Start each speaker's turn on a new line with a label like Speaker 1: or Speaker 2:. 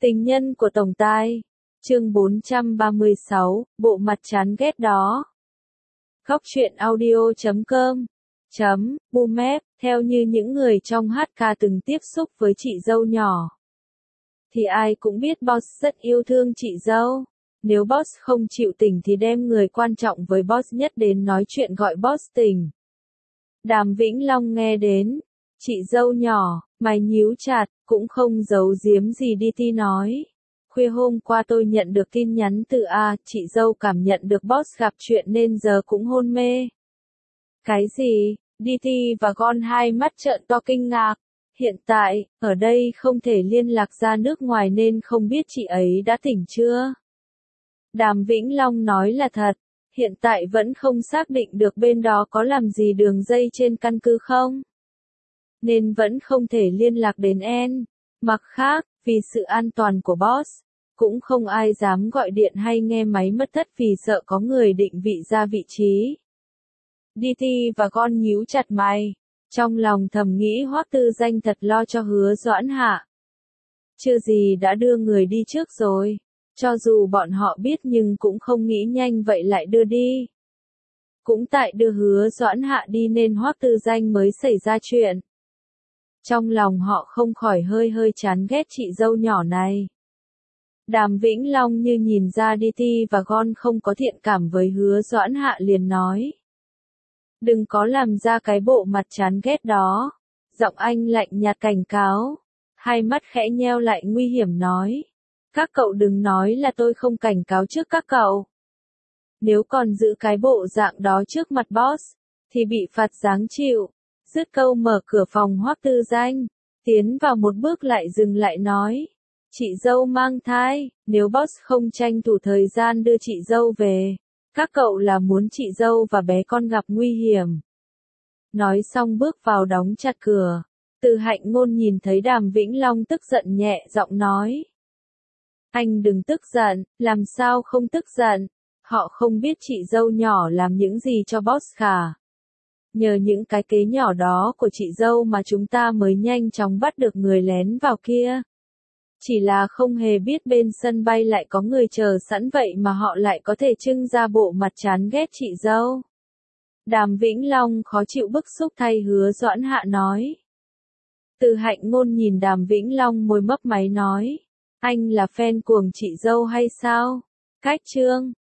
Speaker 1: Tình nhân của tổng tài. Chương 436, bộ mặt chán ghét đó. Góc truyện audio.com Bumep, theo như những người trong HK từng tiếp xúc với chị dâu nhỏ, thì ai cũng biết boss rất yêu thương chị dâu. Nếu boss không chịu tình thì đem người quan trọng với boss nhất đến nói chuyện gọi boss tình. Đàm Vĩnh Long nghe đến, chị dâu nhỏ, mày nhíu chặt, cũng không giấu giếm gì đi nói. Khuya hôm qua tôi nhận được tin nhắn từ chị dâu cảm nhận được boss gặp chuyện nên giờ cũng hôn mê. Cái gì? DT và Gon hai mắt trợn to kinh ngạc. Hiện tại, ở đây không thể liên lạc ra nước ngoài nên không biết chị ấy đã tỉnh chưa. Đàm Vĩnh Long nói là thật, hiện tại vẫn không xác định được bên đó có làm gì đường dây trên căn cứ không, nên vẫn không thể liên lạc đến En. Mặt khác, vì sự an toàn của boss, cũng không ai dám gọi điện hay nghe máy mất thất vì sợ có người định vị ra vị trí. DT và Gon nhíu chặt mày, trong lòng thầm nghĩ Hoắc Tư Danh thật lo cho Hứa Doãn Hạ. Chưa gì đã đưa người đi trước rồi, cho dù bọn họ biết nhưng cũng không nghĩ nhanh vậy lại đưa đi. Cũng tại đưa Hứa Doãn Hạ đi nên Hoắc Tư Danh mới xảy ra chuyện. Trong lòng họ không khỏi hơi chán ghét chị dâu nhỏ này. Đàm Vĩnh Long như nhìn ra DT và Gon không có thiện cảm với Hứa Doãn Hạ liền nói. Đừng có làm ra cái bộ mặt chán ghét đó. Giọng anh lạnh nhạt cảnh cáo. Hai mắt khẽ nheo lại nguy hiểm nói. Các cậu đừng nói là tôi không cảnh cáo trước các cậu. Nếu còn giữ cái bộ dạng đó trước mặt boss, thì bị phạt giáng chịu. Dứt câu mở cửa phòng Hoắc Tư Danh, tiến vào một bước lại dừng lại nói. Chị dâu mang thai, nếu boss không tranh thủ thời gian đưa chị dâu về, các cậu là muốn chị dâu và bé con gặp nguy hiểm. Nói xong bước vào đóng chặt cửa, Từ Hạnh Ngôn nhìn thấy Đàm Vĩnh Long tức giận nhẹ giọng nói. Anh đừng tức giận, làm sao không tức giận, họ không biết chị dâu nhỏ làm những gì cho boss cả. Nhờ những cái kế nhỏ đó của chị dâu mà chúng ta mới nhanh chóng bắt được người lén vào kia. Chỉ là không hề biết bên sân bay lại có người chờ sẵn vậy mà họ lại có thể trưng ra bộ mặt chán ghét chị dâu. Đàm Vĩnh Long khó chịu bức xúc thay Hứa Doãn Hạ nói. Từ Hạnh Ngôn nhìn Đàm Vĩnh Long môi mấp máy nói. Anh là fan cuồng chị dâu hay sao? Cách chương